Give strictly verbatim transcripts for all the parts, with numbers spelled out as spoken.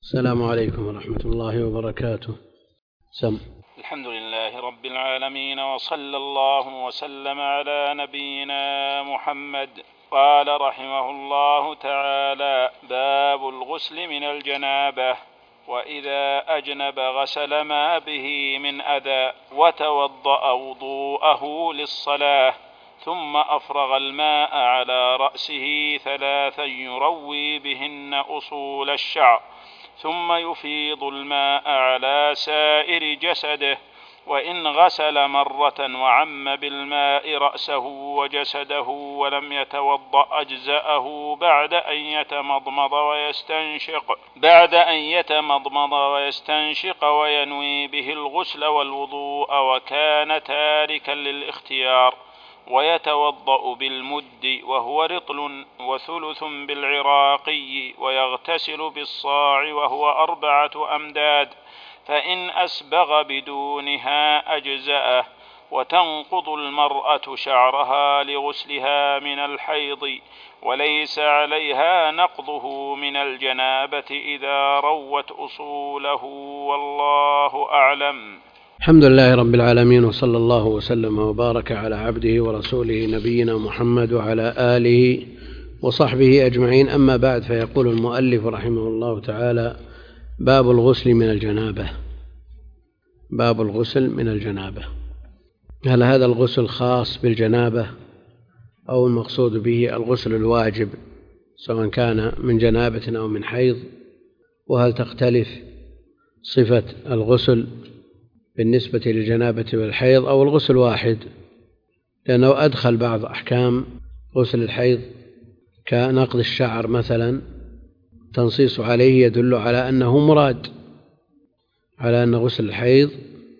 السلام عليكم ورحمة الله وبركاته. سم. الحمد لله رب العالمين، وصلى الله وسلم على نبينا محمد. قال رحمه الله تعالى: باب الغسل من الجنابة. وإذا أجنب غسل ما به من أذى وتوضأ وضوءه للصلاة، ثم أفرغ الماء على رأسه ثلاثا يروي بهن أصول الشعر، ثم يفيض الماء على سائر جسده، وإن غسل مرة وعم بالماء رأسه وجسده ولم يتوضأ أجزأه بعد أن يتمضمض ويستنشق بعد أن يتمضمض ويستنشق وينوي به الغسل والوضوء وكان تاركا للاختيار، ويتوضأ بالمد وهو رطل وثلث بالعراقي، ويغتسل بالصاع وهو أربعة أمداد، فإن أسبغ بدونها أجزأه. وتنقض المرأة شعرها لغسلها من الحيض، وليس عليها نقضه من الجنابة إذا روت أصوله، والله أعلم. الحمد لله رب العالمين، وصلى الله وسلم وبارك على عبده ورسوله نبينا محمد وعلى آله وصحبه أجمعين. أما بعد، فيقول المؤلف رحمه الله تعالى: باب الغسل من الجنابة. باب الغسل من الجنابة. هل هذا الغسل خاص بالجنابة أو المقصود به الغسل الواجب سواء كان من جنابة أو من حيض؟ وهل تختلف صفة الغسل بالنسبة للجنابة والحيض أو الغسل واحد؟ لأنه أدخل بعض أحكام غسل الحيض كنقض الشعر مثلا، تنصيص عليه يدل على أنه مراد، على أن غسل الحيض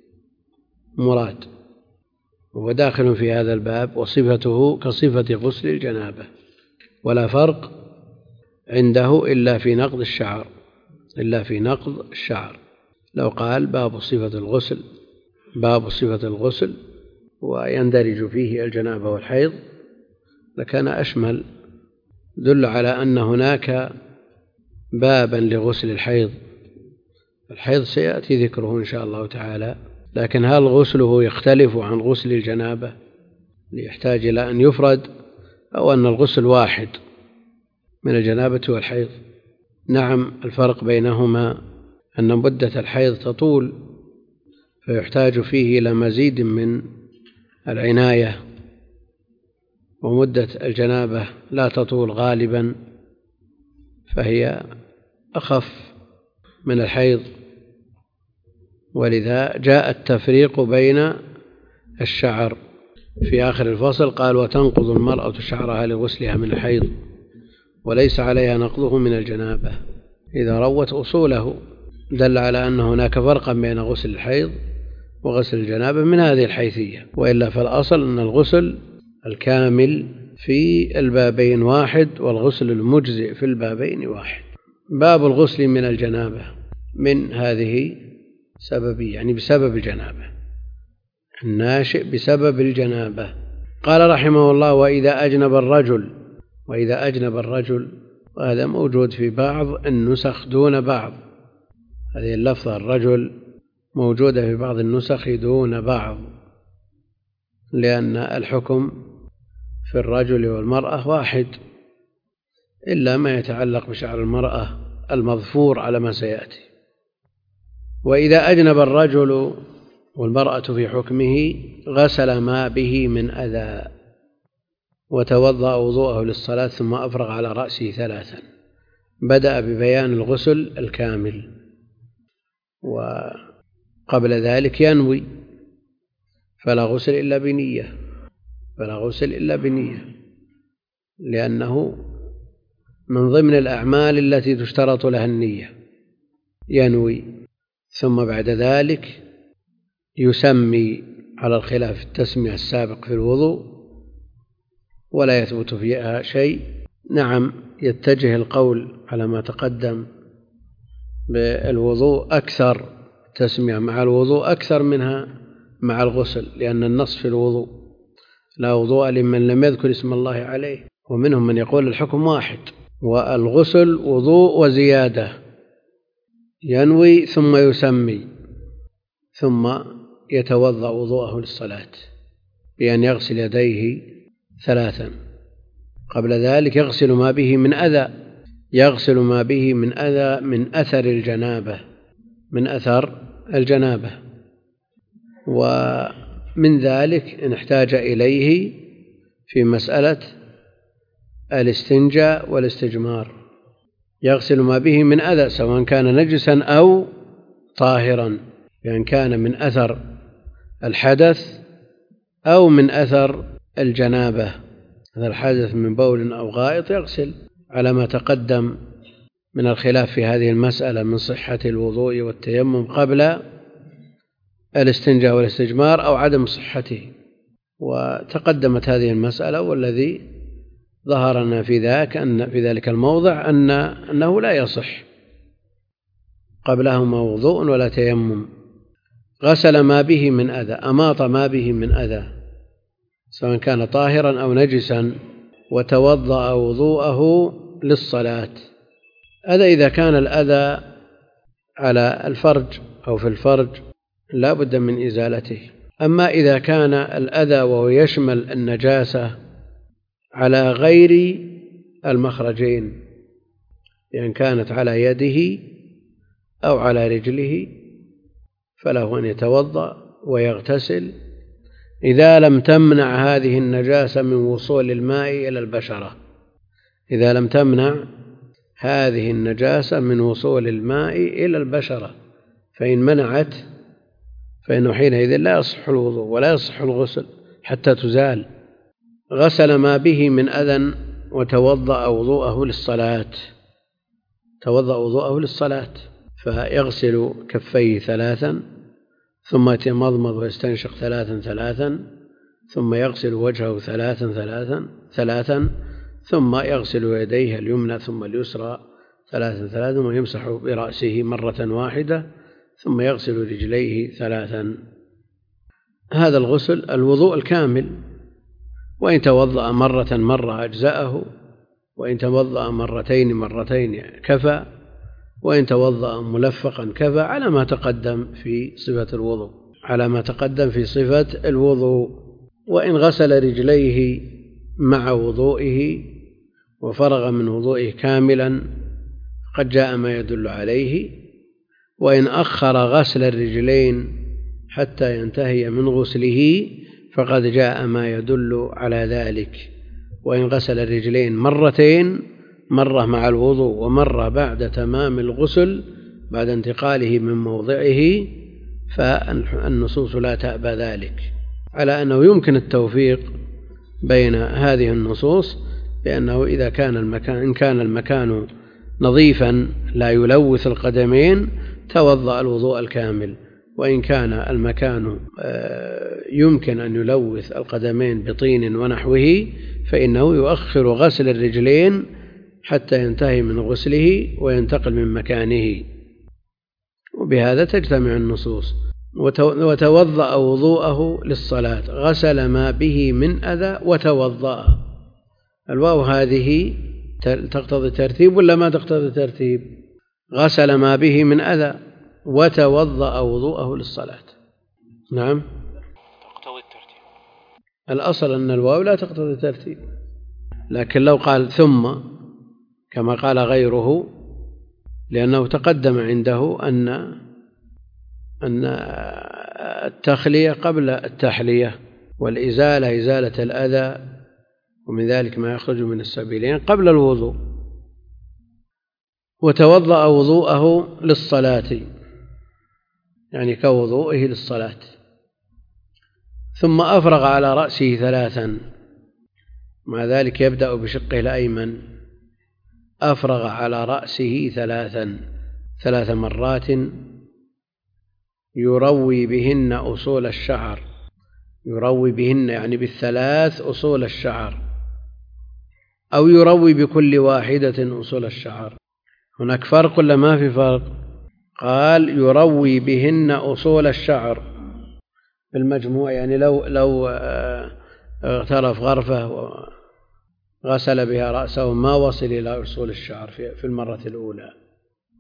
مراد، وهو داخل في هذا الباب، وصفته كصفة غسل الجنابة، ولا فرق عنده إلا في نقض الشعر إلا في نقض الشعر. لو قال باب صفة الغسل باب صفة الغسل ويندرج فيه الجنابة والحيض لكان أشمل، دل على أن هناك بابا لغسل الحيض. الحيض سيأتي ذكره إن شاء الله تعالى، لكن هل غسله يختلف عن غسل الجنابة ليحتاج إلى أن يفرد، أو أن الغسل واحد من الجنابة والحيض؟ نعم، الفرق بينهما أن مدة الحيض تطول، فيحتاج فيه إلى مزيد من العناية، ومدة الجنابة لا تطول غالبا، فهي أخف من الحيض، ولذا جاء التفريق بين الشعر في آخر الفصل. قال: وتنقض المرأة شعرها لغسلها من الحيض، وليس عليها نقضه من الجنابة إذا روت أصوله، دل على أن هناك فرقا بين غسل الحيض وغسل الجنابة من هذه الحيثية، وإلا فالأصل أن الغسل الكامل في البابين واحد، والغسل المجزئ في البابين واحد. باب الغسل من الجنابة، من هذه سببية، يعني بسبب الجنابة، الناشئ بسبب الجنابة. قال رحمه الله: وإذا أجنب الرجل وإذا أجنب الرجل وهذا موجود في بعض النسخ دون بعض، هذه اللفظة الرجل موجودة في بعض النسخ دون بعض، لأن الحكم في الرجل والمرأة واحد، إلا ما يتعلق بشعر المرأة المظفور على ما سيأتي. وإذا أجنب الرجل والمرأة في حكمه غسل ما به من أذى وتوضأ وضوءه للصلاة، ثم أفرغ على رأسه ثلاثا. بدأ ببيان الغسل الكامل، وقبل ذلك ينوي، فلا غسل إلا بنية فلا غسل إلا بنية لأنه من ضمن الأعمال التي تشترط لها النية. ينوي، ثم بعد ذلك يسمي على الخلاف التسمية السابق في الوضوء، ولا يثبت فيها شيء. نعم، يتجه القول على ما تقدم بالوضوء أكثر، تسمية مع الوضوء أكثر منها مع الغسل، لأن النص في الوضوء: لا وضوء لمن لم يذكر اسم الله عليه. ومنهم من يقول الحكم واحد، والغسل وضوء وزيادة، ينوي ثم يسمي ثم يتوضأ وضوءه للصلاة بأن يغسل يديه ثلاثا. قبل ذلك يغسل ما به من أذى يغسل ما به من أذى من أثر الجنابة من أثر الجنابة ومن ذلك إن احتاج إليه في مسألة الاستنجاء والاستجمار يغسل ما به من أذى سواء كان نجسا أو طاهرا، يعني كان من أثر الحدث أو من أثر الجنابة. هذا الحدث من بول أو غائط يغسل على ما تقدم من الخلاف في هذه المسألة من صحة الوضوء والتيمم قبل الاستنجاء والاستجمار أو عدم صحته، وتقدمت هذه المسألة. والذي ظهر لنا في ذاك أن في ذلك الموضع أن أنه لا يصح قبلهما وضوء ولا تيمم. غسل ما به من أذى أماط ما به من أذى سواء كان طاهرا أو نجسا وتوضأ وضوءه للصلاة. هذا إذا كان الأذى على الفرج أو في الفرج لا بد من إزالته. أما إذا كان الأذى وهو يشمل النجاسة على غير المخرجين، يعني كانت على يده أو على رجله، فله أن يتوضأ ويغتسل إذا لم تمنع هذه النجاسة من وصول الماء إلى البشرة إذا لم تمنع هذه النجاسة من وصول الماء إلى البشرة فإن منعت فإنه حينئذ لا يصح الوضوء ولا يصح الغسل حتى تزال. غسل ما به من أذى وتوضأ وضوءه للصلاة توضأ وضوءه للصلاة فيغسل كفيه ثلاثا ثم يتمضمض ويستنشق ثلاثا ثلاثا ثم يغسل وجهه ثلاثا ثلاثا ثلاثا ثم يغسل يديه اليمنى ثم اليسرى ثلاثا ثلاثا ويمسح برأسه مرة واحدة ثم يغسل رجليه ثلاثا. هذا الغسل الوضوء الكامل، وإن توضأ مرة مرة أجزأه، وإن توضأ مرتين مرتين كفى، وإن توضأ ملفقا كفى على ما تقدم في صفة الوضوء على ما تقدم في صفة الوضوء. وإن غسل رجليه مع وضوئه وفرغ من وضوئه كاملا قد جاء ما يدل عليه. وإن أخر غسل الرجلين حتى ينتهي من غسله فقد جاء ما يدل على ذلك. وإن غسل الرجلين مرتين، مرة مع الوضوء ومرة بعد تمام الغسل بعد انتقاله من موضعه، فالنصوص لا تأبى ذلك، على أنه يمكن التوفيق بين هذه النصوص، لأنه إذا كان المكان إن كان المكان نظيفا لا يلوث القدمين توضأ الوضوء الكامل، وإن كان المكان يمكن أن يلوث القدمين بطين ونحوه فإنه يؤخر غسل الرجلين حتى ينتهي من غسله وينتقل من مكانه. وبهذا تجتمع النصوص. وتوضأ وضوءه للصلاة غسل ما به من أذى وتوضأ. الواو هذه تقتضي ترتيب ولا ما تقتضي ترتيب؟ غسل ما به من أذى وتوضأ وضوءه للصلاة. نعم تقتضي الترتيب. الأصل أن الواو لا تقتضي الترتيب، لكن لو قال ثم كما قال غيره لأنه تقدم عنده أن أن التخلية قبل التحلية والإزالة إزالة الأذى ومن ذلك ما يخرج من السبيلين قبل الوضوء. وتوضأ وضوءه للصلاة يعني كوضوئه للصلاة، ثم أفرغ على رأسه ثلاثا، مع ذلك يبدأ بشقه الأيمن. أفرغ على رأسه ثلاثا ثلاث مرات يروي بهن أصول الشعر يروي بهن يعني بالثلاث أصول الشعر، أو يروي بكل واحدة أصول الشعر. هناك فرق ولا ما في فرق؟ قال يروي بهن أصول الشعر بالمجموع، يعني لو لو اغترف غرفة وغسل بها رأسه ما وصل إلى أصول الشعر في المرة الأولى،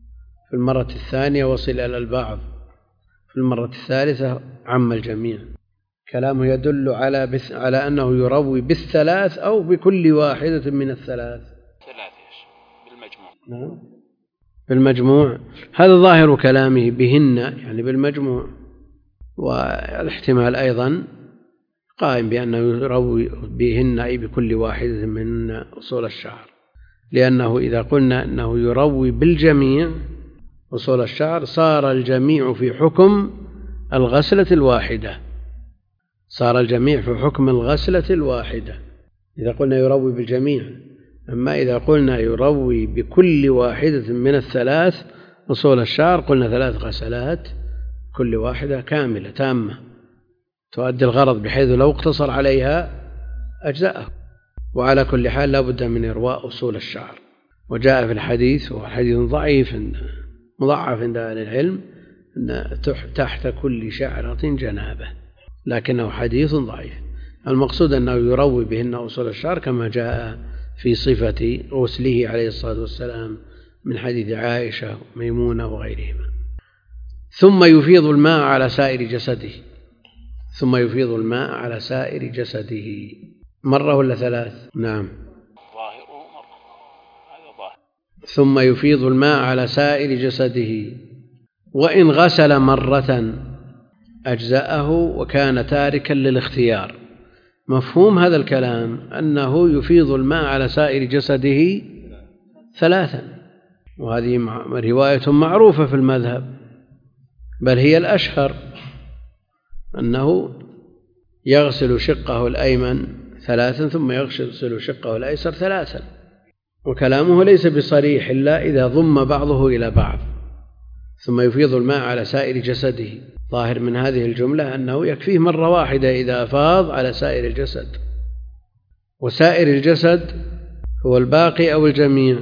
في المرة الثانية وصل إلى البعض، في المرة الثالثة عم الجميع. كلامه يدل على بث... على أنه يروي بالثلاث أو بكل واحدة من الثلاث. ثلاث إيش بالمجموع؟ نعم بالمجموع، هذا ظاهر كلامه بهن يعني بالمجموع. والاحتمال أيضا قائم بأنه يروي بهن أي بكل واحدة من أصول الشعر، لأنه إذا قلنا أنه يروي بالجميع أصول الشعر صار الجميع في حكم الغسلة الواحدة، صار الجميع في حكم الغسلة الواحدة إذا قلنا يروي بالجميع. أما إذا قلنا يروي بكل واحدة من الثلاث أصول الشعر قلنا ثلاث غسلات كل واحدة كاملة تامة تؤدي الغرض، بحيث لو اقتصر عليها أجزاءه. وعلى كل حال لا بد من إرواء أصول الشعر. وجاء في الحديث، وهو حديث ضعيف مضعف عند أهل العلم، أن تحت كل شعرة جنابة، لكنه حديث ضعيف. المقصود أنه يروي بهن أصول الشعر كما جاء في صفة غسله عليه الصلاة والسلام من حديث عائشة وميمونة وغيرهما. ثم يفيض الماء على سائر جسده، ثم يفيض الماء على سائر جسده مرة ولا ثلاث؟ نعم ظاهره مرة، هذا ظاهر. ثم يفيض الماء على سائر جسده، وإن غسل مرة أجزأه وكان تاركا للاختيار. مفهوم هذا الكلام أنه يفيض الماء على سائر جسده ثلاثا، وهذه رواية معروفة في المذهب، بل هي الأشهر، أنه يغسل شقه الأيمن ثلاثا ثم يغسل شقه الأيسر ثلاثا. وكلامه ليس بصريح إلا إذا ضم بعضه إلى بعض. ثم يفيض الماء على سائر جسده، ظاهر من هذه الجملة أنه يكفيه مرة واحدة إذا أفاض على سائر الجسد. وسائر الجسد هو الباقي أو الجميع؟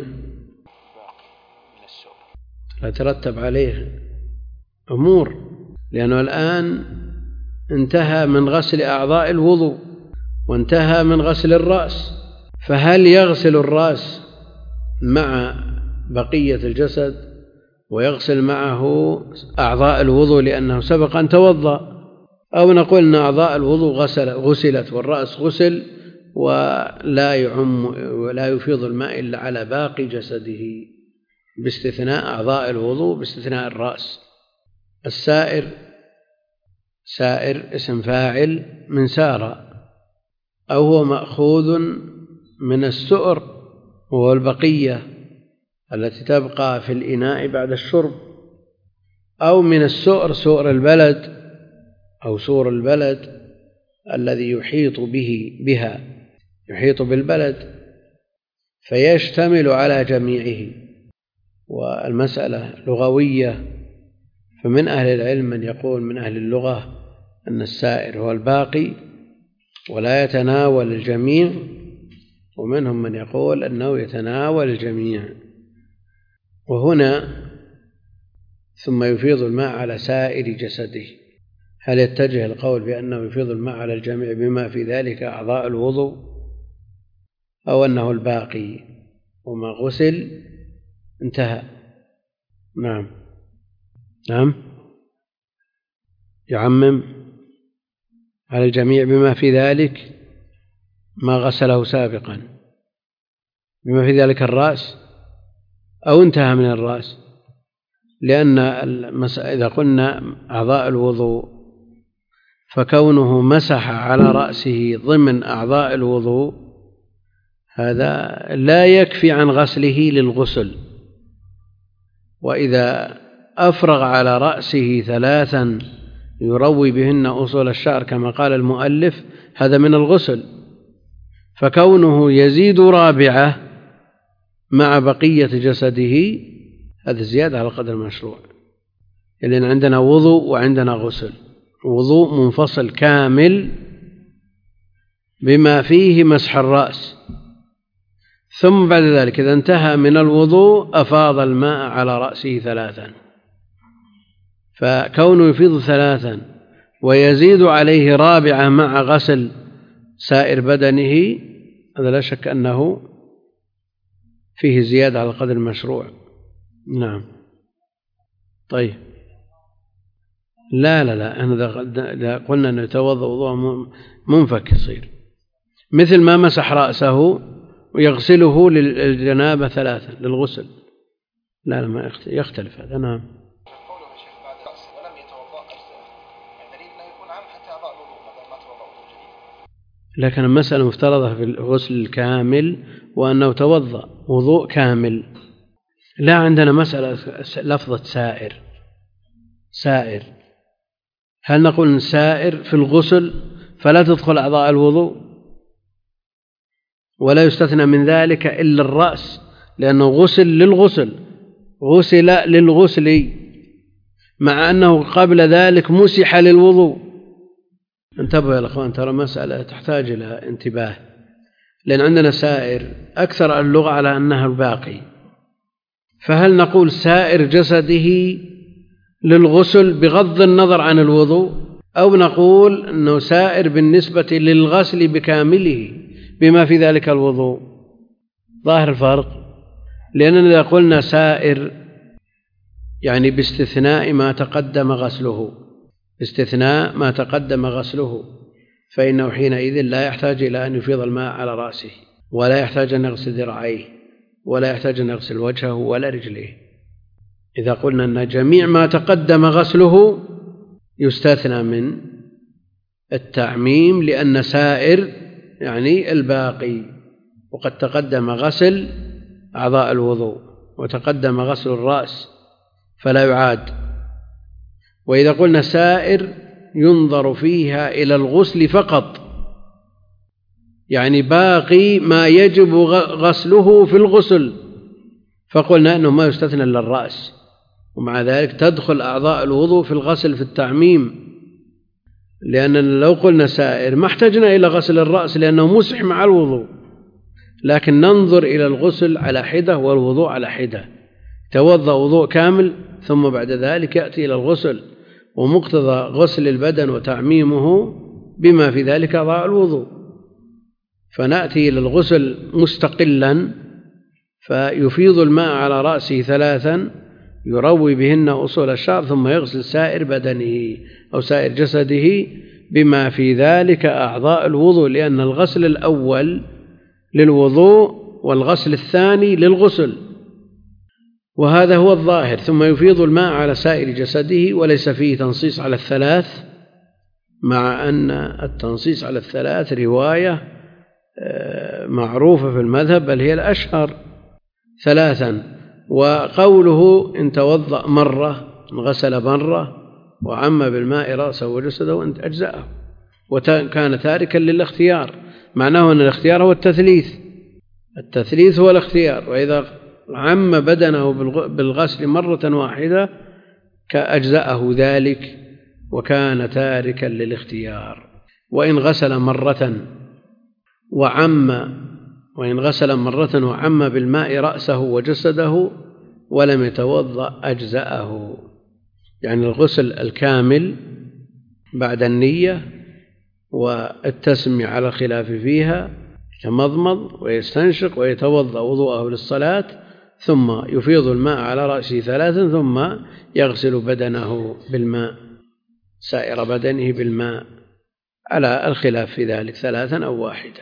لا ترتب عليه أمور، لأنه الآن انتهى من غسل أعضاء الوضوء وانتهى من غسل الرأس، فهل يغسل الرأس مع بقية الجسد ويغسل معه أعضاء الوضوء لأنه سبق أن توضأ، أو نقول أن أعضاء الوضوء غسل غسلت والرأس غسل ولا يعم ولا يفيض الماء إلا على باقي جسده باستثناء أعضاء الوضوء باستثناء الرأس. السائر سائر اسم فاعل من سار، أو هو مأخوذ من السؤر وهو البقية التي تبقى في الإناء بعد الشرب، أو من السؤر سؤر البلد أو سور البلد الذي يحيط به بها يحيط بالبلد فيشتمل على جميعه. والمسألة لغوية، فمن أهل العلم من يقول من أهل اللغة أن السائر هو الباقي ولا يتناول الجميع، ومنهم من يقول أنه يتناول الجميع. وهنا ثم يفيض الماء على سائر جسده، هل يتجه القول بأنه يفيض الماء على الجميع بما في ذلك أعضاء الوضوء، أو أنه الباقي وما غسل انتهى؟ نعم نعم يعمم على الجميع بما في ذلك ما غسله سابقا، بما في ذلك الرأس، أو انتهى من الرأس. لأن إذا قلنا أعضاء الوضوء فكونه مسح على رأسه ضمن أعضاء الوضوء هذا لا يكفي عن غسله للغسل، وإذا أفرغ على رأسه ثلاثا يروي بهن أصول الشعر كما قال المؤلف هذا من الغسل، فكونه يزيد رابعة مع بقية جسده هذا زيادة على قدر المشروع، لأن عندنا وضوء وعندنا غسل، وضوء منفصل كامل بما فيه مسح الرأس، ثم بعد ذلك إذا انتهى من الوضوء أفاض الماء على رأسه ثلاثا، فكونه يفيض ثلاثا ويزيد عليه رابعة مع غسل سائر بدنه هذا لا شك أنه فيه زيادة على قدر المشروع. نعم طيب لا لا لا أنا قلنا أنه يتوضأ وضوء منفك يصير مثل ما مسح رأسه ويغسله للجنابة ثلاثة للغسل. لا لا ما يختلف هذا. نعم. قوله شيخ بعد رأس ولم يتوضأ أجزاء الدليل لا يكون عام حتى أعضاء الوضوء ما توضأ وضوء جديد. لكن المسألة مفترضة في الغسل الكامل وأنه توضأ وضوء كامل. لا عندنا مسألة لفظة سائر. سائر هل نقول سائر في الغسل فلا تدخل أعضاء الوضوء ولا يستثنى من ذلك إلا الرأس لأنه غسل للغسل غسل للغسل مع أنه قبل ذلك مسح للوضوء. انتبهوا يا الأخوان ترى مسألة تحتاج إلى انتباه لأن عندنا سائر أكثر اللغة على أنها الباقي. فهل نقول سائر جسده للغسل بغض النظر عن الوضوء أو نقول أنه سائر بالنسبة للغسل بكامله بما في ذلك الوضوء؟ ظاهر الفرق لأننا إذا قلنا سائر يعني باستثناء ما تقدم غسله باستثناء ما تقدم غسله فإنه حينئذ لا يحتاج إلى أن يفيض الماء على رأسه ولا يحتاج أن يغسل ذراعيه ولا يحتاج أن يغسل وجهه ولا رجليه. إذا قلنا أن جميع ما تقدم غسله يستثنى من التعميم لأن سائر يعني الباقي وقد تقدم غسل أعضاء الوضوء وتقدم غسل الرأس فلا يعاد. وإذا قلنا سائر ينظر فيها إلى الغسل فقط يعني باقي ما يجب غسله في الغسل فقلنا أنه ما يستثنى إلا الرأس ومع ذلك تدخل أعضاء الوضوء في الغسل في التعميم لأننا لو قلنا سائر ما احتجنا إلى غسل الرأس لأنه مسح مع الوضوء لكن ننظر إلى الغسل على حدة والوضوء على حدة. توضأ وضوء كامل ثم بعد ذلك يأتي إلى الغسل ومقتضى غسل البدن وتعميمه بما في ذلك أعضاء الوضوء فنأتي إلى الغسل مستقلا فيفيض الماء على رأسه ثلاثا يروي بهن أصول الشعر ثم يغسل سائر بدنه أو سائر جسده بما في ذلك أعضاء الوضوء لأن الغسل الأول للوضوء والغسل الثاني للغسل وهذا هو الظاهر. ثم يفيض الماء على سائر جسده وليس فيه تنصيص على الثلاث مع أن التنصيص على الثلاث رواية معروفة في المذهب بل هي الأشهر ثلاثا. وقوله إن توضأ مرة غسل مرة وعم بالماء رأسه وجسده وأنت أجزأه وكان تاركا للاختيار معناه أن الاختيار هو التثليث التثليث هو الاختيار وإذا عم بدنه بالغسل مرة واحدة كأجزأه ذلك وكان تاركا للاختيار. وإن غسل مرة وعم وإن غسل مرة وعم بالماء رأسه وجسده ولم يتوضأ أجزأه يعني الغسل الكامل بعد النية والتسمية على الخلاف فيها يتمضمض ويستنشق ويتوضأ وضوءه للصلاة ثم يفيض الماء على رأسه ثلاثا ثم يغسل بدنه بالماء سائر بدنه بالماء على الخلاف في ذلك ثلاثا أو واحدة.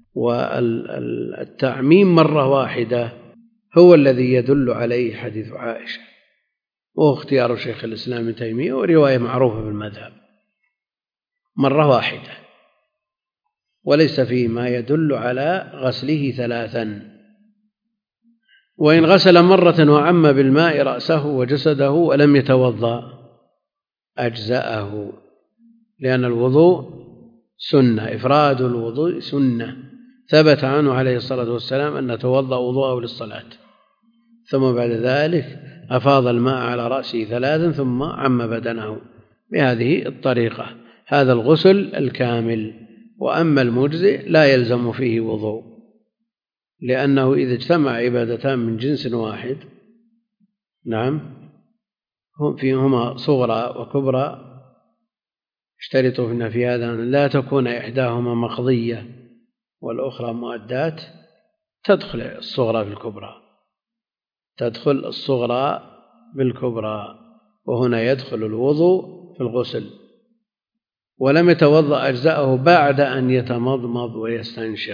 والتعميم مرة واحدة هو الذي يدل عليه حديث عائشة وهو اختيار شيخ الإسلام ابن تيمية ورواية معروفة في المذهب مرة واحدة وليس فيه ما يدل على غسله ثلاثا. وإن غسل مرة وعم بالماء رأسه وجسده ولم يتوضأ أجزأه لأن الوضوء سنة إفراد الوضوء سنة ثبت عنه عليه الصلاة والسلام أن توضأ وضوءه للصلاة ثم بعد ذلك أفاض الماء على رأسه ثلاثا ثم عم بدنه بهذه الطريقة. هذا الغسل الكامل. وأما المجزئ لا يلزم فيه وضوء لأنه إذا اجتمع عبادتان من جنس واحد نعم فيهما صغرى وكبرى اشترطوا في هذا أن لا تكون إحداهما مقضية والأخرى مؤدات تدخل الصغرى في الكبرى تدخل الصغرى بالكبرى وهنا يدخل الوضوء في الغسل، ولم يتوضأ أجزاءه بعد أن يتمضمض ويستنشق.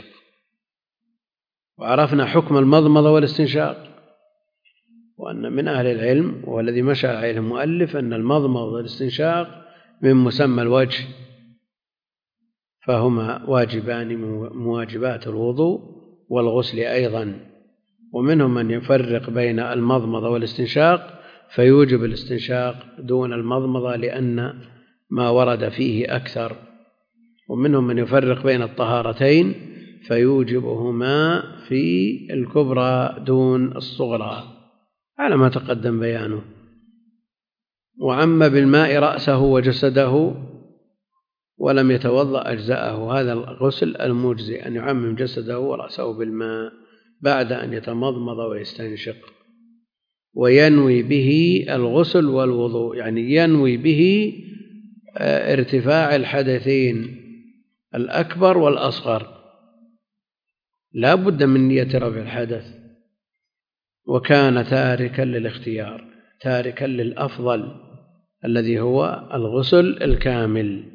وعرفنا حكم المضمضة والاستنشاق، وأن من أهل العلم والذي مشى عليه المؤلف أن المضمضة والاستنشاق من مسمى الوجه، فهما واجبان من مواجبات الوضوء والغسل أيضا. ومنهم من يفرق بين المضمضة والاستنشاق فيوجب الاستنشاق دون المضمضة لأن ما ورد فيه أكثر، ومنهم من يفرق بين الطهارتين فيوجبهما في الكبرى دون الصغرى على ما تقدم بيانه. وعم بالماء رأسه وجسده ولم يتوضأ أجزاءه، هذا الغسل المجزي أن يعمم جسده ورأسه بالماء بعد أن يتمضمض ويستنشق، وينوي به الغسل والوضوء، يعني ينوي به ارتفاع الحدثين الأكبر والأصغر، لا بد من نية رفع الحدث. وكان تاركا للاختيار، تاركا للأفضل الذي هو الغسل الكامل.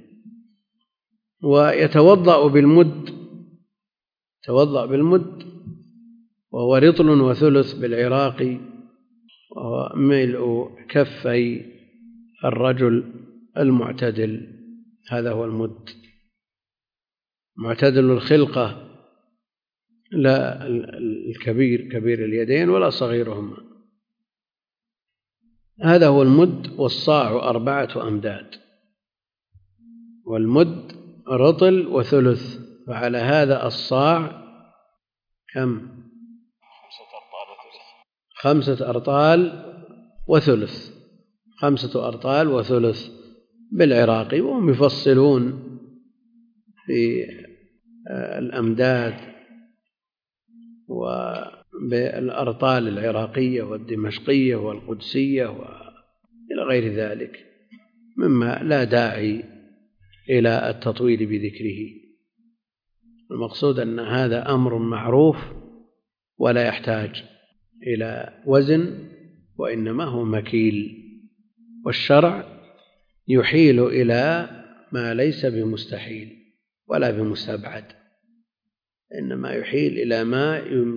ويتوضأ بالمد، توضأ بالمد وهو رطل وثلث بالعراقي، وهو ملء كفي الرجل المعتدل، هذا هو المد. معتدل الخلقة، لا الكبير كبير اليدين ولا صغيرهما، هذا هو المد. والصاع أربعة أمداد، والمد رطل وثلث، فعلى هذا الصاع كم؟ خمسة أرطال وثلث، خمسة أرطال وثلث بالعراقي. وهم يفصلون في الأمداد وبالأرطال العراقية والدمشقية والقدسية وإلى غير ذلك مما لا داعي إلى التطويل بذكره. المقصود أن هذا أمر معروف ولا يحتاج إلى وزن، وإنما هو مكيل، والشرع يحيل إلى ما ليس بمستحيل ولا بمستبعد، إنما يحيل إلى ما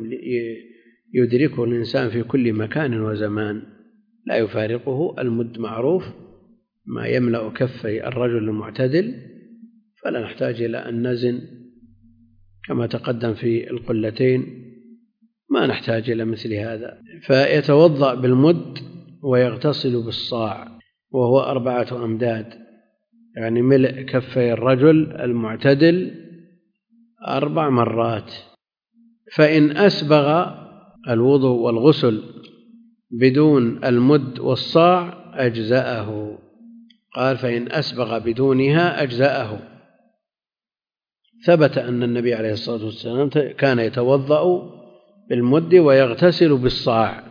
يدركه الإنسان في كل مكان وزمان لا يفارقه. المد معروف ما يملأ كفي الرجل المعتدل، فلا نحتاج إلى أن نزن كما تقدم في القلتين، ما نحتاج إلى مثل هذا. فيتوضأ بالمد ويغتسل بالصاع وهو أربعة أمداد، يعني ملء كفي الرجل المعتدل أربع مرات. فإن أسبغ الوضوء والغسل بدون المد والصاع أجزأه، قال فإن أسبغ بدونها أجزأه. ثبت أن النبي عليه الصلاة والسلام كان يتوضأ بالمد ويغتسل بالصاع،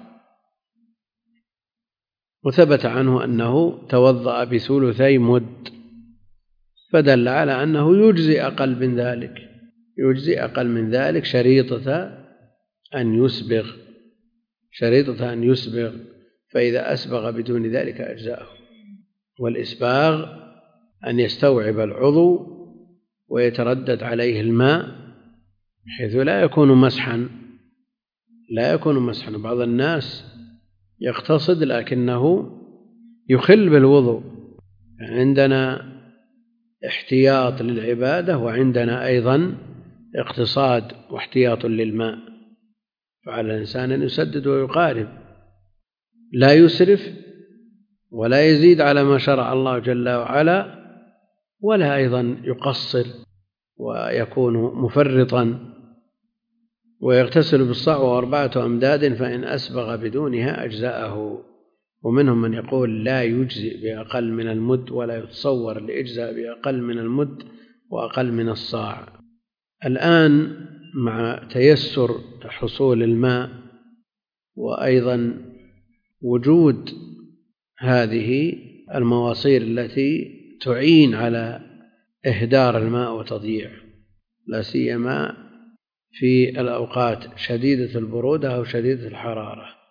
وثبت عنه أنه توضأ بثلثي مد، فدل على أنه يجزي أقل من ذلك، يجزي أقل من ذلك شريطة أن يسبغ، شريطة أن يسبغ، فإذا أسبغ بدون ذلك أجزاءه. والإسباغ أن يستوعب العضو ويتردد عليه الماء حيث لا يكون مسحا، لا يكون مسحا. بعض الناس يقتصد لكنه يخل بالوضوء. عندنا احتياط للعبادة وعندنا أيضا اقتصاد واحتياط للماء، فعلى الإنسان أن يسدد ويقارب، لا يسرف ولا يزيد على ما شرع الله جل وعلا، ولا أيضا يقصر ويكون مفرطا. ويغتسل بالصاع وأربعة أمداد فإن أسبغ بدونها أجزاءه. ومنهم من يقول لا يجزئ بأقل من المد، ولا يتصور لإجزاء بأقل من المد وأقل من الصاع. الآن مع تيسر حصول الماء وأيضا وجود هذه المواصير التي تعين على إهدار الماء وتضييعه، لا سيما في الأوقات شديدة البرودة أو شديدة الحرارة،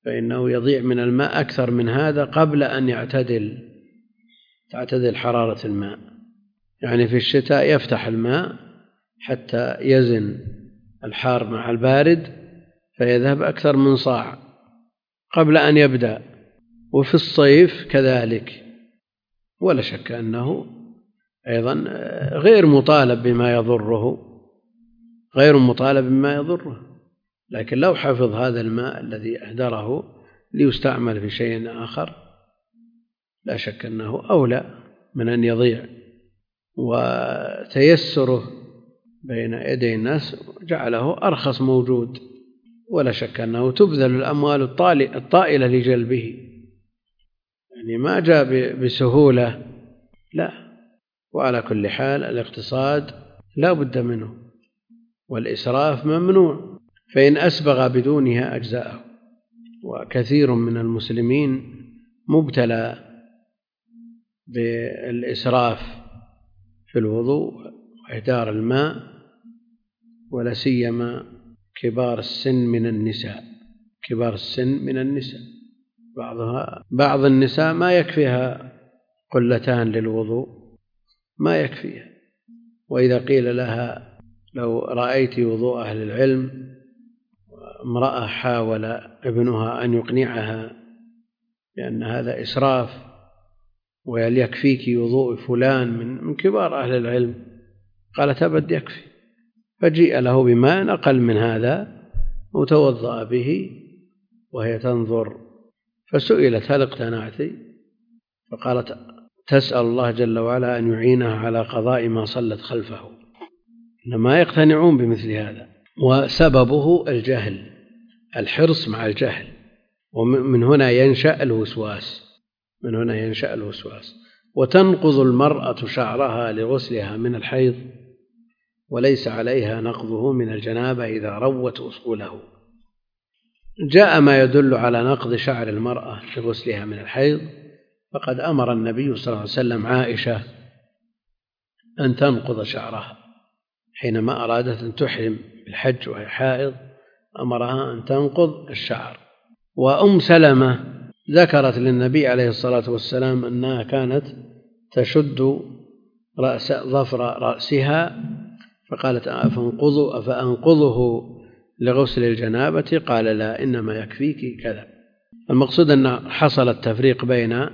فإنه يضيع من الماء أكثر من هذا قبل أن يعتدل تعتدل حرارة الماء. يعني في الشتاء يفتح الماء حتى يزن الحار مع البارد فيذهب أكثر من صاع قبل أن يبدأ. وفي الصيف كذلك، ولا شك أنه أيضا غير مطالب بما يضره غير مطالب بما يضره لكن لو حفظ هذا الماء الذي أهدره ليستعمل في شيء آخر لا شك أنه أولى من أن يضيع. وتيسره بين يدي الناس جعله أرخص موجود، ولا شك أنه تبذل الأموال الطائلة لجلبه، يعني ما جاء بسهولة لا. وعلى كل حال الاقتصاد لا بد منه، والإسراف ممنوع، فإن أسبغ بدونها أجزاءه. وكثير من المسلمين مبتلى بالإسراف في الوضوء وإهدار الماء، ولا سيما كبار السن من النساء كبار السن من النساء بعضها بعض النساء ما يكفيها قلتان للوضوء، ما يكفيها. وإذا قيل لها لو رأيت وضوء أهل العلم، امرأة حاول ابنها أن يقنعها بأن هذا إسراف وهل يكفيك وضوء فلان من كبار أهل العلم، قالت أبد يكفي. فجيء له بماء أقل من هذا وتوضأ به وهي تنظر، فسئلت هل اقتنعت؟ فقالت تسأل الله جل وعلا أن يعينها على قضاء ما صلت خلفه. إنما يقتنعون بمثل هذا، وسببه الجهل، الحرص مع الجهل. ومن هنا ينشأ الوسواس من هنا ينشأ الوسواس وتنقض المرأة شعرها لغسلها من الحيض وليس عليها نقضه من الجنابة إذا روت أصوله. جاء ما يدل على نقض شعر المرأة لغسلها من الحيض، فقد أمر النبي صلى الله عليه وسلم عائشة أن تنقض شعرها حينما أرادت أن تحرم بالحج وهي حائض، أمرها أن تنقض الشعر. وأم سلمة ذكرت للنبي عليه الصلاة والسلام أنها كانت تشد رأس ظفر رأسها، فقالت أفأنقضه أفأنقضه لغسل الجنابة؟ قال لا، إنما يكفيك كذا. المقصود أن حصل التفريق بين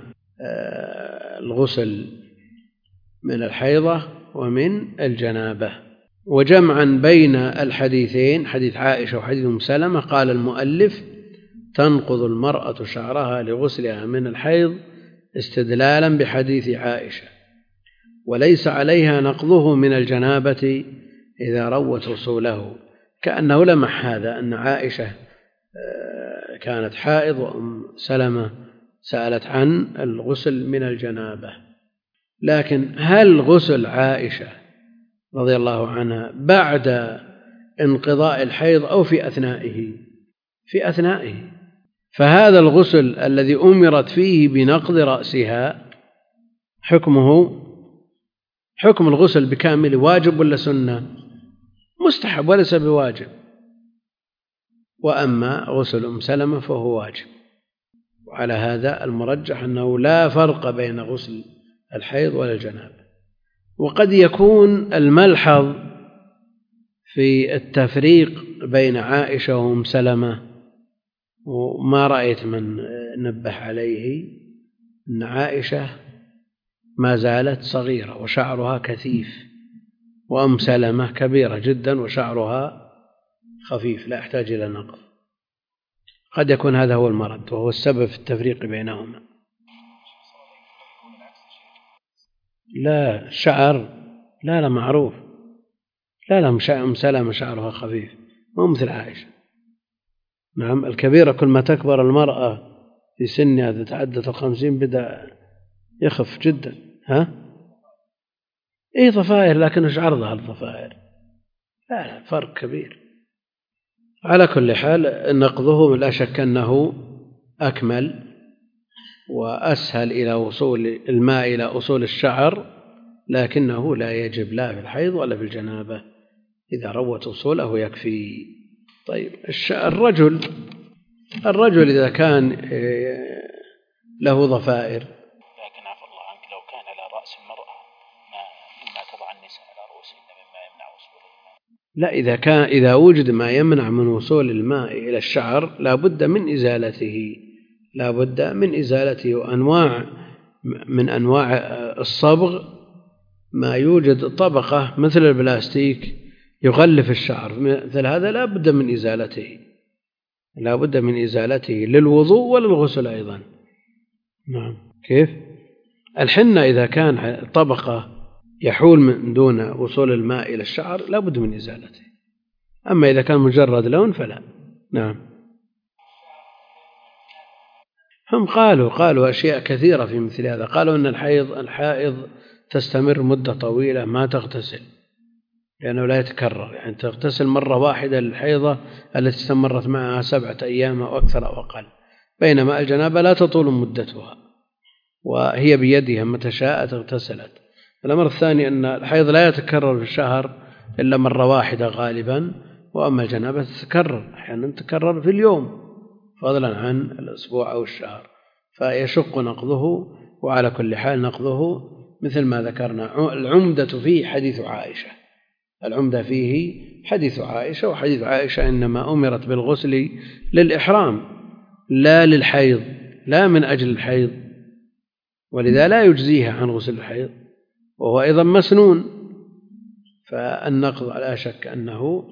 الغسل من الحيضة ومن الجنابة. وجمعا بين الحديثين، حديث عائشة وحديث أم سلمة، قال المؤلف تنقض المرأة شعرها لغسلها من الحيض استدلالا بحديث عائشة، وليس عليها نقضه من الجنابة إذا روت أصوله. كأنه لمح هذا أن عائشة كانت حائض وأم سلمة سألت عن الغسل من الجنابة. لكن هل غسل عائشة رضي الله عنها بعد انقضاء الحيض أو في أثنائه؟ في أثنائه. فهذا الغسل الذي أمرت فيه بنقض رأسها حكمه حكم الغسل بكامل، واجب ولا سنة؟ مستحب وليس بواجب. وأما غسل أم سلمة فهو واجب. وعلى هذا المرجح أنه لا فرق بين غسل الحيض ولا الجنابة. وقد يكون الملحظ في التفريق بين عائشة وأم سلمة، وما رأيت من نبه عليه، أن عائشة ما زالت صغيرة وشعرها كثيف، وأم سلمة كبيرة جدا وشعرها خفيف لا يحتاج إلى نقض. قد يكون هذا هو المرد وهو السبب في التفريق بينهما. لا شعر لا لا معروف لا لا أم سلمة شعرها خفيف مو مثل عائشة. نعم الكبيرة كل ما تكبر المرأة في سنها تتعدى الخمسين بدأ يخف جدا. ها إيه ضفائر، لكن إيش عرضها الضفائر؟ لا لا فرق كبير. على كل حال نقضه لا شك أنه أكمل وأسهل إلى وصول الماء إلى أصول الشعر، لكنه لا يجب لا في الحيض ولا في الجنابة، إذا روت أصوله يكفي. طيب الرجل الرجل إذا كان له ضفائر. لكن عفى الله عنك لو كان على رأس المرأة ما مما تضع النساء على رؤوسهن مما يمنع وصول الماء. لا، إذا كان إذا وجد ما يمنع من وصول الماء إلى الشعر لا بد من إزالته، لا بد من إزالته. وأنواع من أنواع الصبغ ما يوجد طبقة مثل البلاستيك يغلف الشعر، مثل هذا لا بد من إزالته، لا بد من إزالته للوضوء وللغسل أيضا. نعم. كيف؟ الحنة إذا كان طبقة يحول من دون وصول الماء إلى الشعر لا بد من إزالته، أما إذا كان مجرد لون فلا. نعم. هم قالوا قالوا أشياء كثيرة في مثل هذا. قالوا أن الحيض الحائض تستمر مدة طويلة ما تغتسل لأنه لا يتكرر، يعني تغتسل مرة واحدة للحيضة التي استمرت معها سبعة أيام أو أكثر أو أقل، بينما الجنابة لا تطول مدتها وهي بيدها متى شاءت اغتسلت. الأمر الثاني أن الحيض لا يتكرر في الشهر إلا مرة واحدة غالبا، وأما الجنابة تتكرر أحيانا تتكرر في اليوم فضلا عن الأسبوع أو الشهر، فيشق نقضه. وعلى كل حال نقضه مثل ما ذكرنا. العمدة فيه حديث عائشة، العمدة فيه حديث عائشة، وحديث عائشة إنما أمرت بالغسل للإحرام لا للحيض، لا من أجل الحيض، ولذا لا يجزيها عن غسل الحيض، وهو أيضا مسنون. فالنقض لا شك أنه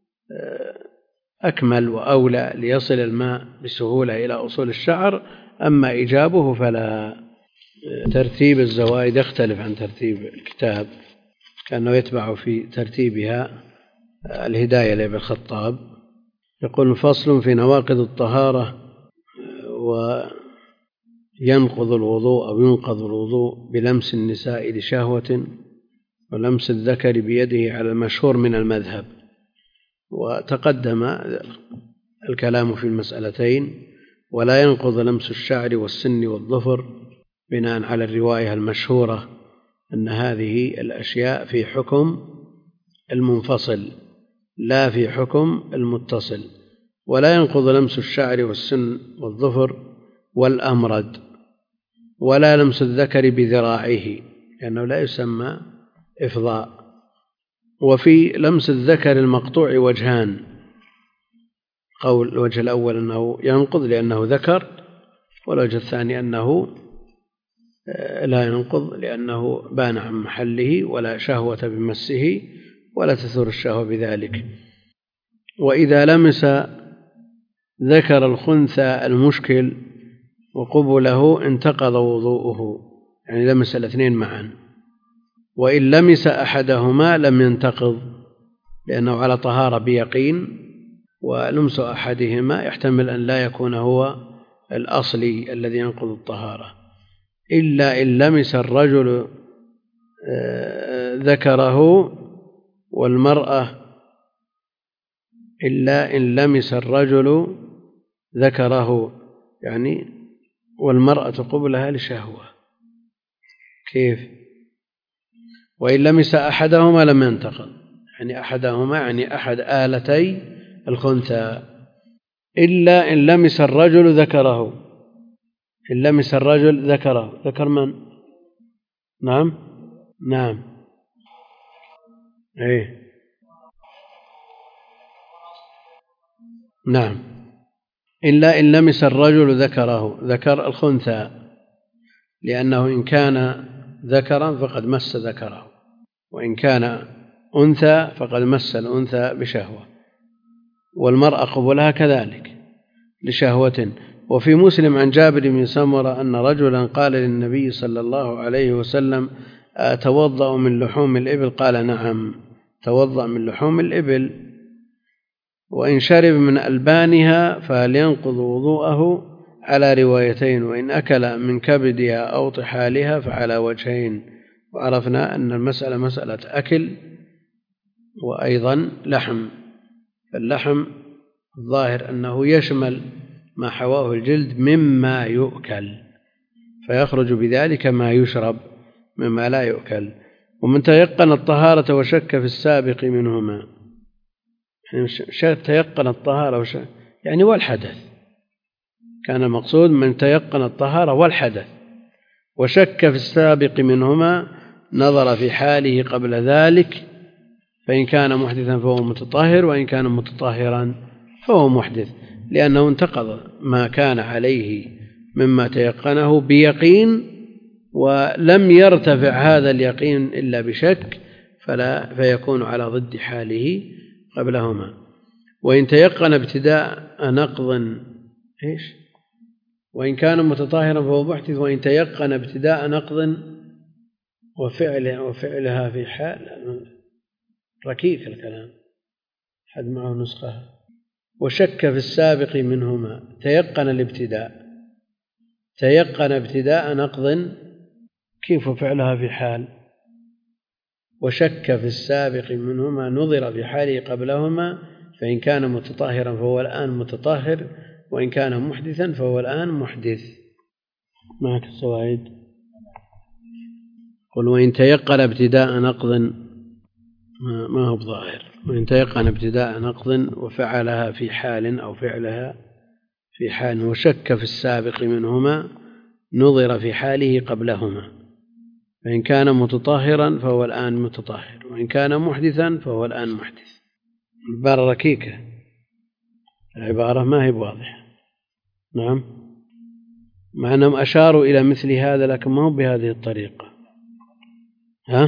أكمل وأولى ليصل الماء بسهولة إلى أصول الشعر، أما إيجابه فلا. ترتيب الزوائد يختلف عن ترتيب الكتاب، كأنه يتبع في ترتيبها الهداية لابن الخطاب. يقول: فصل في نواقض الطهارة وينقض الوضوء أو ينقض الوضوء بلمس النساء لشهوة ولمس الذكر بيده على المشهور من المذهب. وتقدم الكلام في المسألتين. ولا ينقض لمس الشعر والسن والظفر بناء على الرواية المشهورة أن هذه الأشياء في حكم المنفصل لا في حكم المتصل. ولا ينقض لمس الشعر والسن والظفر والأمرد، ولا لمس الذكر بذراعه لأنه لا يسمى إفضاء. وفي لمس الذكر المقطوع وجهان: قول الوجه الأول أنه ينقض لأنه ذكر، والوجه الثاني أنه لا ينقض لأنه بان عن محله ولا شهوة بمسه ولا تثور الشهوة بذلك. وإذا لمس ذكر الخنثى المشكل وقبله انتقض وضوءه، يعني لمس الاثنين معا. وإن لمس أحدهما لم ينتقض لأنه على طهارة بيقين، ولمس أحدهما يحتمل أن لا يكون هو الأصلي الذي ينقض الطهارة، إلا إن لمس الرجل ذكره والمرأة إلا إن لمس الرجل ذكره يعني والمرأة قبلها لشهوة. كيف؟ وإن لمس أحدهما لم ينتقض، يعني أحدهما يعني أحد آلتي الخنثى، إلا إن لمس الرجل ذكره. إن لمس الرجل ذكره، ذكر من؟ نعم نعم إيه نعم. إلا إن لمس الرجل ذكره، ذكر الخنثى، لأنه إن كان ذكرا فقد مس ذكره، وإن كان أنثى فقد مس الأنثى بشهوة، والمرأة قبلها كذلك لشهوة. وفي مسلم عن جابر بن سمرة أن رجلا قال للنبي صلى الله عليه وسلم: أتوضأ من لحوم الإبل؟ قال: نعم، توضأ من لحوم الإبل. وإن شرب من ألبانها فلينقض وضوءه على روايتين، وإن أكل من كبدها أو طحالها فعلى وجهين. وعرفنا أن المسألة مسألة أكل وأيضا لحم، فاللحم الظاهر أنه يشمل ما حواه الجلد مما يؤكل، فيخرج بذلك ما يشرب مما لا يؤكل. ومن تيقن الطهارة وشك في السابق منهما، يعني تيقن الطهارة وشك يعني والحدث، كان المقصود من تيقن الطهارة والحدث وشك في السابق منهما نظر في حاله قبل ذلك، فإن كان محدثا فهو متطهر، وإن كان متطهرا فهو محدث، لأنه انتقض ما كان عليه مما تيقنه بيقين، ولم يرتفع هذا اليقين إلا بشك، فلا فيكون على ضد حاله قبلهما. وإن تيقن ابتداء نقض إيش وإن كان متطهرا فهو محدث، وإن تيقن ابتداء نقض وفعله وفعلها في حال، ركيك الكلام، حد معه نسخة. وشك في السابق منهما، تيقن الابتداء تيقن ابتداء نقض، كيف فعلها في حال؟ وشك في السابق منهما نظر في حاله قبلهما، فإن كان متطهرا فهو الآن متطهر، وإن كان محدثا فهو الآن محدث. معك السوائد. قل وإن تيقن ابتداء نقض، ما هو بظاهر، وإن تيقن ابتداء نقض وفعلها في حال أو فعلها في حال، وشك في السابق منهما نظر في حاله قبلهما، فإن كان متطهرا فهو الآن متطهر، وإن كان محدثا فهو الآن محدث. العبارة ركيكة، العبارة ما هي واضحة. نعم، مع أنهم أشاروا إلى مثل هذا لكن ما هو بهذه الطريقة. ها؟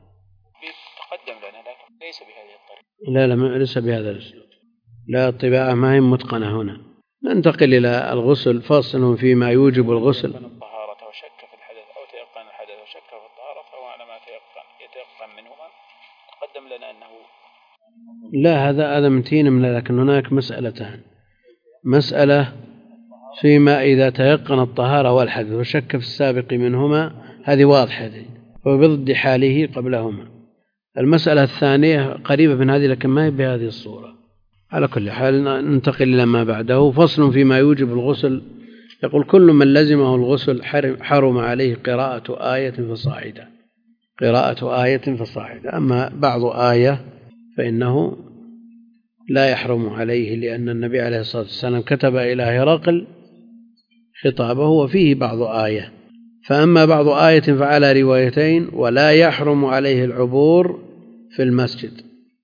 تقدم لنا لكن ليس بهذه الطريقة. لا لا ليس بهذا الأسلوب، لا، الطباعة ما هي متقنة هنا. ننتقل إلى الغسل. فاصل فيما يوجب الغسل. الطهارة وشك في الحدث أو تيقن الحدث وشك في الطهارة فهو على ما تيقن يتيقن منهما. تقدم لنا أنه لا، هذا هذا متين من، لكن هناك مسألتان. مسألة فيما إذا تيقن الطهارة والحدث وشك في السابق منهما، هذه واضحة دي، وبضد حاله قبلهما. المسألة الثانية قريبة من هذه لكن ما هي بهذه الصورة. على كل حال ننتقل إلى ما بعده. فصل فيما يوجب الغسل. يقول كل من لزمه الغسل حرم عليه قراءة آية فصاعدا، قراءة آية فصاعدا. أما بعض آية فإنه لا يحرم عليه، لأن النبي عليه الصلاة والسلام كتب إلى هرقل خطابه وفيه بعض آية. فأما بعض آية فعلى روايتين. ولا يحرم عليه العبور في المسجد،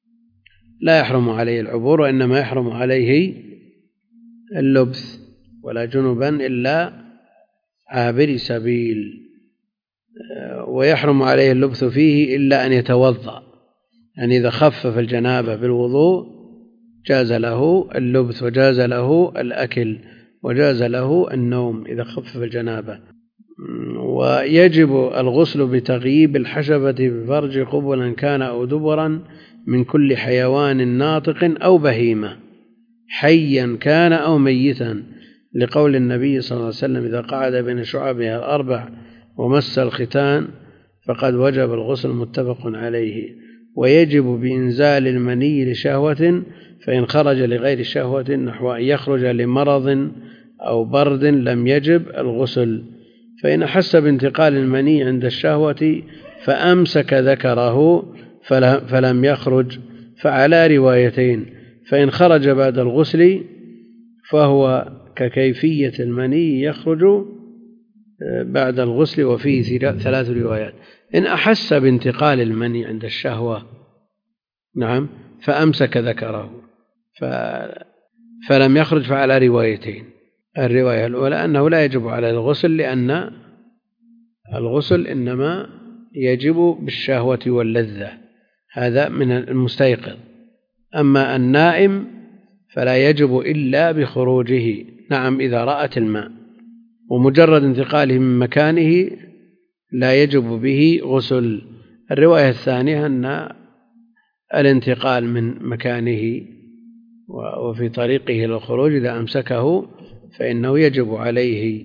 لا يحرم عليه العبور، وإنما يحرم عليه اللبث، ولا جنبا إلا عابر سبيل. ويحرم عليه اللبث فيه إلا أن يتوضأ، يعني إذا خفف الجنابة بالوضوء جاز له اللبث، وجاز له الأكل، وجاز له النوم إذا خفف الجنابة. ويجب الغسل بتغييب الحشفة بفرج قبلا كان أو دبرا من كل حيوان ناطق أو بهيمة، حيا كان أو ميتا، لقول النبي صلى الله عليه وسلم إذا قعد بين شعبها الأربع ومس الختان فقد وجب الغسل، متفق عليه. ويجب بإنزال المني لشهوة، فإن خرج لغير شهوة نحو أن يخرج لمرض أو برد لم يجب الغسل. فإن أحس بانتقال المني عند الشهوة فأمسك ذكره فلم يخرج فعلى روايتين. فإن خرج بعد الغسل فهو ككيفية المني يخرج بعد الغسل، وفيه ثلاث روايات. إن أحس بانتقال المني عند الشهوة نعم فأمسك ذكره فلم يخرج فعلى روايتين. الرواية الأولى أنه لا يجب على الغسل، لأن الغسل إنما يجب بالشهوة واللذة، هذا من المستيقظ. أما النائم فلا يجب إلا بخروجه، نعم إذا رأت الماء، ومجرد انتقاله من مكانه لا يجب به غسل. الرواية الثانية أن الانتقال من مكانه وفي طريقه للخروج إذا أمسكه فإنه يجب عليه،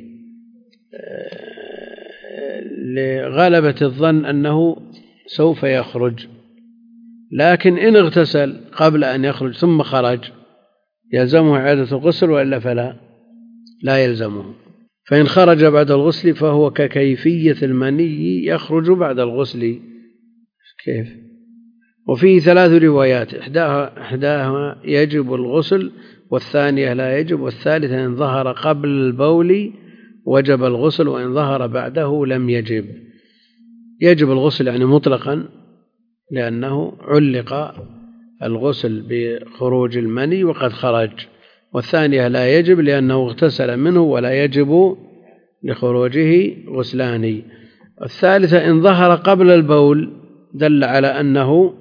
لغلبة الظن أنه سوف يخرج. لكن إن اغتسل قبل أن يخرج ثم خرج يلزمه إعادة الغسل، وإلا فلا لا يلزمه. فإن خرج بعد الغسل فهو ككيفية المني يخرج بعد الغسل. كيف؟ وفيه ثلاث روايات، إحداها, إحداها يجب الغسل، والثانية لا يجب، والثالثة إن ظهر قبل البول وجب الغسل، وإن ظهر بعده لم يجب. يجب الغسل يعني مطلقا، لأنه علق الغسل بخروج المني وقد خرج. والثانية لا يجب لأنه اغتسل منه ولا يجب لخروجه غسلان. الثالثة إن ظهر قبل البول دل على أنه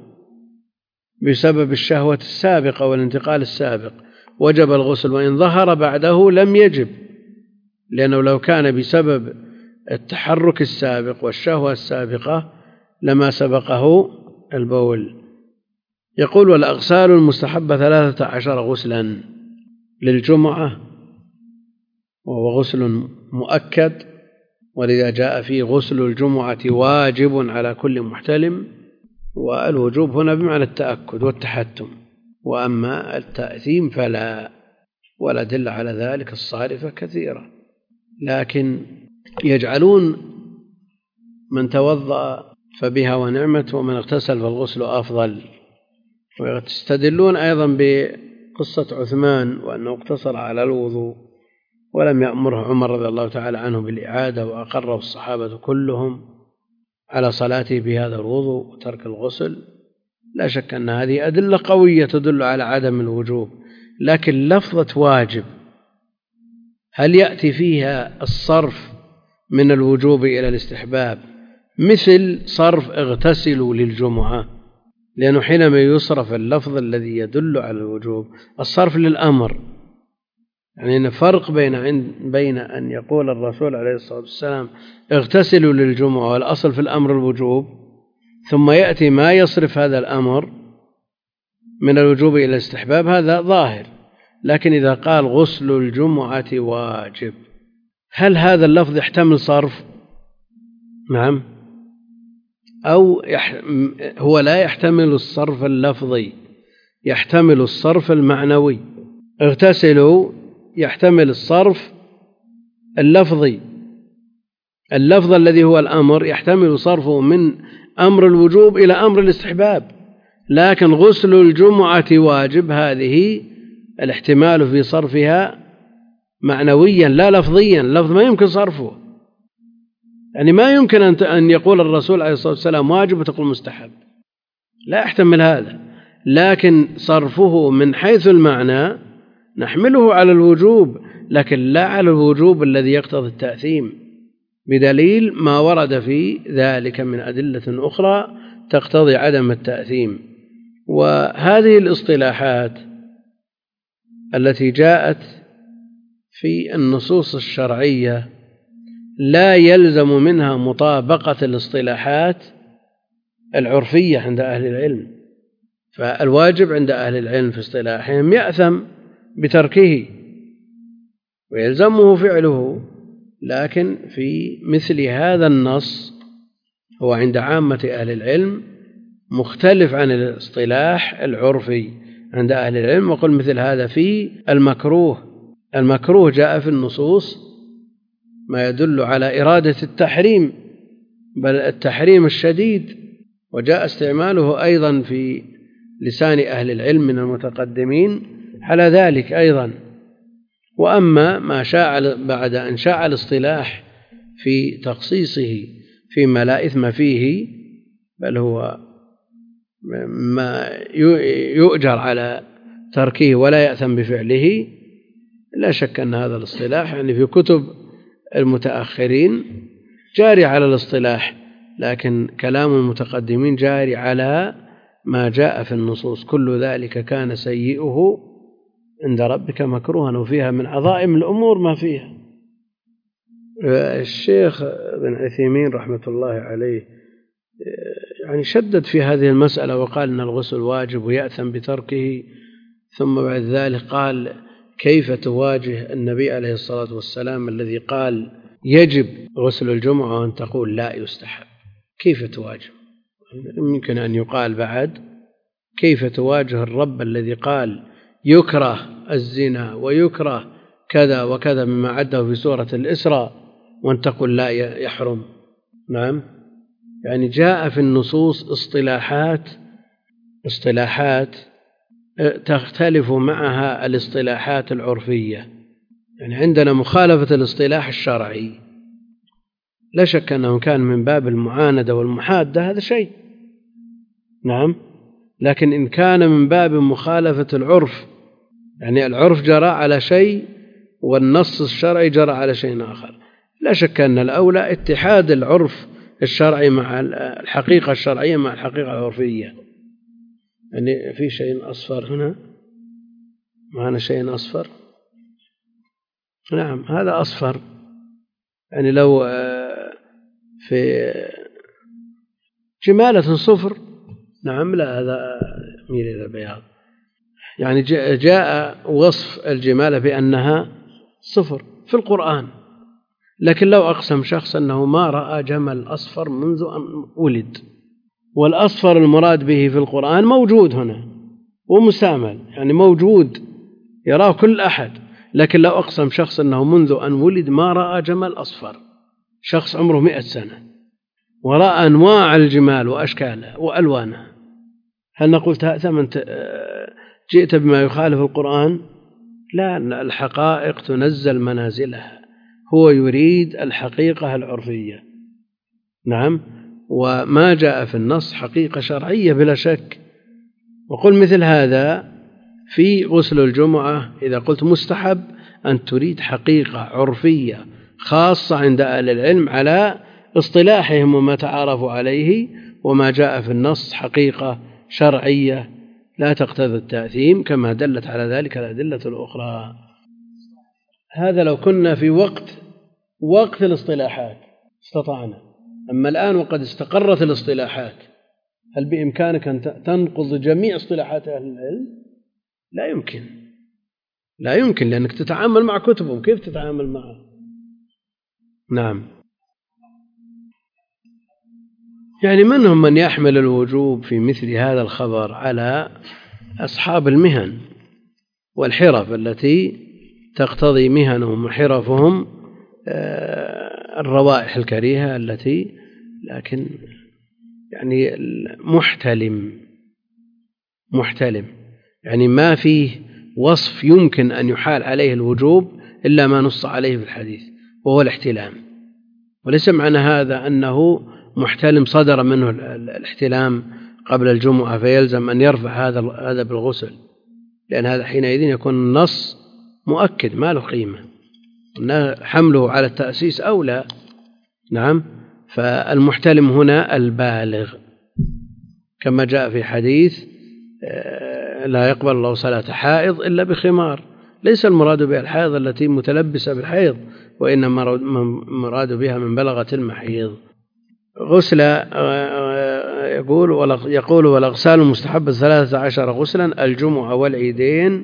بسبب الشهوة السابقة والانتقال السابق وجب الغسل، وإن ظهر بعده لم يجب، لأنه لو كان بسبب التحرك السابق والشهوة السابقة لما سبقه البول. يقول: والأغسال المستحبة ثلاثة عشر غسلا للجمعة، وهو غسل مؤكد، ولذا جاء فيه غسل الجمعة واجب على كل محتلم، والوجوب هنا بمعنى التأكد والتحتم، وأما التأثيم فلا، ولا دل على ذلك الصارفة كثيرة، لكن يجعلون من توضأ فبها ونعمت، ومن اغتسل فالغسل أفضل. ويستدلون أيضا بقصة عثمان وأنه اقتصر على الوضوء ولم يأمره عمر رضي الله تعالى عنه بالإعادة، وأقره الصحابة كلهم على صلاته بهذا الوضوء وترك الغسل. لا شك أن هذه أدلة قوية تدل على عدم الوجوب، لكن لفظة واجب هل يأتي فيها الصرف من الوجوب إلى الاستحباب مثل صرف اغتسلوا للجمعة؟ لأنه حينما يصرف اللفظ الذي يدل على الوجوب الصرف للأمر، يعني فرق بين بين أن يقول الرسول عليه الصلاة والسلام اغتسلوا للجمعة والأصل في الأمر الوجوب، ثم يأتي ما يصرف هذا الأمر من الوجوب إلى الاستحباب، هذا ظاهر. لكن إذا قال غسل الجمعة واجب، هل هذا اللفظ يحتمل صرف؟ نعم. أو يح... هو لا يحتمل الصرف اللفظي، يحتمل الصرف المعنوي. اغتسلوا يحتمل الصرف اللفظي، اللفظ الذي هو الأمر يحتمل صرفه من أمر الوجوب إلى أمر الاستحباب، لكن غسل الجمعة واجب هذه الاحتمال في صرفها معنويا لا لفظيا. اللفظ ما يمكن صرفه، يعني ما يمكن أن يقول الرسول عليه الصلاة والسلام واجب وتقول مستحب، لا يحتمل هذا، لكن صرفه من حيث المعنى نحمله على الوجوب، لكن لا على الوجوب الذي يقتضي التأثيم، بدليل ما ورد في ذلك من أدلة أخرى تقتضي عدم التأثيم. وهذه الاصطلاحات التي جاءت في النصوص الشرعية لا يلزم منها مطابقة الاصطلاحات العرفية عند أهل العلم، فالواجب عند أهل العلم في اصطلاحهم يأثم بتركه ويلزمه فعله، لكن في مثل هذا النص هو عند عامة أهل العلم مختلف عن الاصطلاح العرفي عند أهل العلم. وقل مثل هذا في المكروه، المكروه جاء في النصوص ما يدل على إرادة التحريم، بل التحريم الشديد، وجاء استعماله أيضا في لسان أهل العلم من المتقدمين على ذلك أيضا. وأما ما شاع بعد أن شاع الاصطلاح في تخصيصه فيما لا إثم فيه، بل هو ما يؤجر على تركه ولا يأثم بفعله، لا شك أن هذا الاصطلاح يعني في كتب المتأخرين جاري على الاصطلاح، لكن كلام المتقدمين جاري على ما جاء في النصوص. كل ذلك كان سيئه عند ربك مكروها، وفيها من عظائم الأمور ما فيها. الشيخ بن عثيمين رحمة الله عليه يعني شدد في هذه المسألة وقال أن الغسل واجب ويأثم بتركه، ثم بعد ذلك قال كيف تواجه النبي عليه الصلاة والسلام الذي قال يجب غسل الجمعة وأن تقول لا يستحب؟ كيف تواجه؟ يمكن أن يقال بعد كيف تواجه الرب الذي قال يكره الزنا ويكره كذا وكذا مما عده في سورة الإسراء وأن تقول لا يحرم؟ نعم، يعني جاء في النصوص اصطلاحات اصطلاحات تختلف معها الاصطلاحات العرفية. يعني عندنا مخالفة الاصطلاح الشرعي، لا شك أنه كان من باب المعاندة والمحادة هذا شيء، نعم، لكن إن كان من باب مخالفة العرف، يعني العرف جرى على شيء والنص الشرعي جرى على شيء آخر، لا شك أن الأولى اتحاد العرف الشرعي مع الحقيقة الشرعية مع الحقيقة العرفية. يعني في شيء أصفر هنا، معنا شيء أصفر، نعم هذا أصفر، يعني لو في جمالة صفر، نعم لا هذا يميل إلى البياض. يعني جاء وصف الجمالة بأنها صفر في القرآن، لكن لو أقسم شخص أنه ما رأى جمل أصفر منذ أن ولد، والأصفر المراد به في القرآن موجود هنا ومستعمل، يعني موجود يراه كل أحد، لكن لو أقسم شخص أنه منذ أن ولد ما رأى جمل أصفر، شخص عمره مئة سنة ورأى أنواع الجمال وأشكالها وألوانها، هل نقول ثمن جئت بما يخالف القرآن؟ لا، الحقائق تنزل منازلها، هو يريد الحقيقة العرفية، نعم، وما جاء في النص حقيقة شرعية بلا شك. وقل مثل هذا في غسل الجمعة، إذا قلت مستحب أن تريد حقيقة عرفية خاصة عند أهل العلم على اصطلاحهم وما تعارفوا عليه، وما جاء في النص حقيقة شرعية لا تقتضي التأثيم كما دلت على ذلك الأدلة الأخرى. هذا لو كنا في وقت وقت الاصطلاحات استطعنا، أما الآن وقد استقرت الاصطلاحات هل بإمكانك أن تنقض جميع اصطلاحات أهل العلم؟ لا يمكن، لا يمكن، لأنك تتعامل مع كتبهم، كيف تتعامل معه؟ نعم، يعني منهم من يحمل الوجوب في مثل هذا الخبر على أصحاب المهن والحرف التي تقتضي مهنهم وحرفهم الروائح الكريهة التي، لكن يعني محتلم محتلم يعني ما فيه وصف يمكن أن يحال عليه الوجوب إلا ما نص عليه في الحديث، وهو الاحتلام. وليس معنى هذا أنه محتلم صدر منه الاحتلام قبل الجمعة فيلزم أن يرفع هذا هذا بالغسل، لأن هذا حينئذ يكون النص مؤكد ما له قيمة، حمله على التأسيس أولى. نعم، فالمحتلم هنا البالغ كما جاء في حديث لا يقبل الله صلاة حائض إلا بخمار، ليس المراد بها الحائض التي متلبسة بالحيض، وإنما مراد بها من بلغة المحيض. غسل يقول يقول والأغسال المستحبة ثلاثة عشر غسلا: الجمعة والعيدين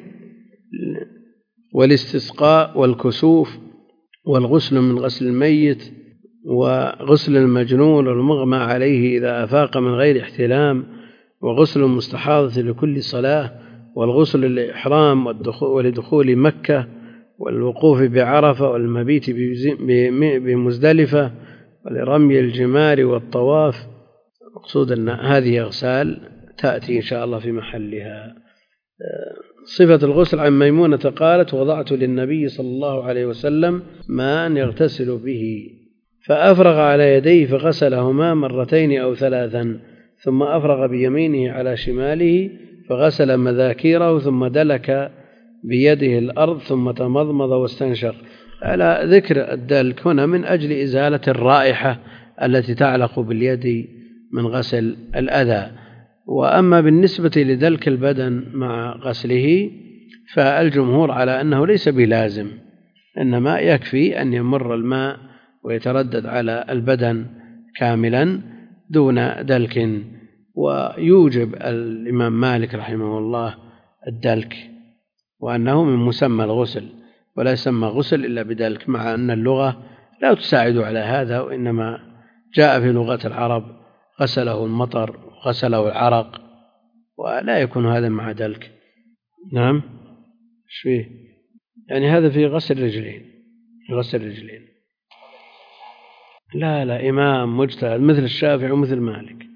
والاستسقاء والكسوف والغسل من غسل الميت وغسل المجنون والمغمى عليه إذا أفاق من غير احتلام وغسل المستحاضة لكل صلاة والغسل للإحرام ولدخول مكة والوقوف بعرفة والمبيت بمزدلفة ولرمي الجمار والطواف. مقصود أن هذه أغسال تأتي إن شاء الله في محلها. صفة الغسل عن ميمونة قالت: وضعت للنبي صلى الله عليه وسلم ماء يغتسل به فأفرغ على يديه فغسلهما مرتين أو ثلاثا، ثم أفرغ بيمينه على شماله فغسل مذاكيره، ثم دلك بيده الأرض ثم تمضمض واستنشق. على ذكر الدلك هنا من أجل إزالة الرائحة التي تعلق باليد من غسل الأذى. وأما بالنسبة لدلك البدن مع غسله فالجمهور على أنه ليس بلازم، إنما يكفي أن يمر الماء ويتردد على البدن كاملا دون دلك. ويوجب الإمام مالك رحمه الله الدلك، وأنه من مسمى الغسل ولا يسمى غسل إلا بدلك، مع أن اللغة لا تساعد على هذا، وإنما جاء في لغة العرب غسله المطر غسله العرق، ولا يكون هذا مع دلك. نعم، ايش فيه؟ يعني هذا في غسل رجلين، غسل رجلين. لا لا إمام مجتهد مثل الشافعي ومثل مالك،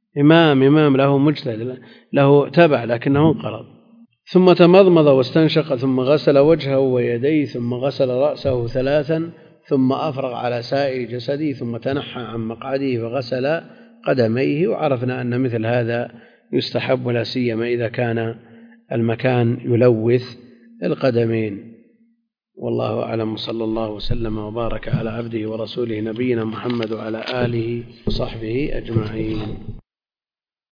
إمام إمام له مجتهد له تبع لكنه انقرض. ثم تمضمض واستنشق ثم غسل وجهه ويديه ثم غسل رأسه ثلاثا ثم أفرغ على سائر جسده ثم تنحى عن مقعده وغسل قدميه. وعرفنا أن مثل هذا يستحب لا سيما إذا كان المكان يلوث القدمين. والله أعلم، صلى الله وسلم وبارك على عبده ورسوله نبينا محمد وعلى آله وصحبه أجمعين.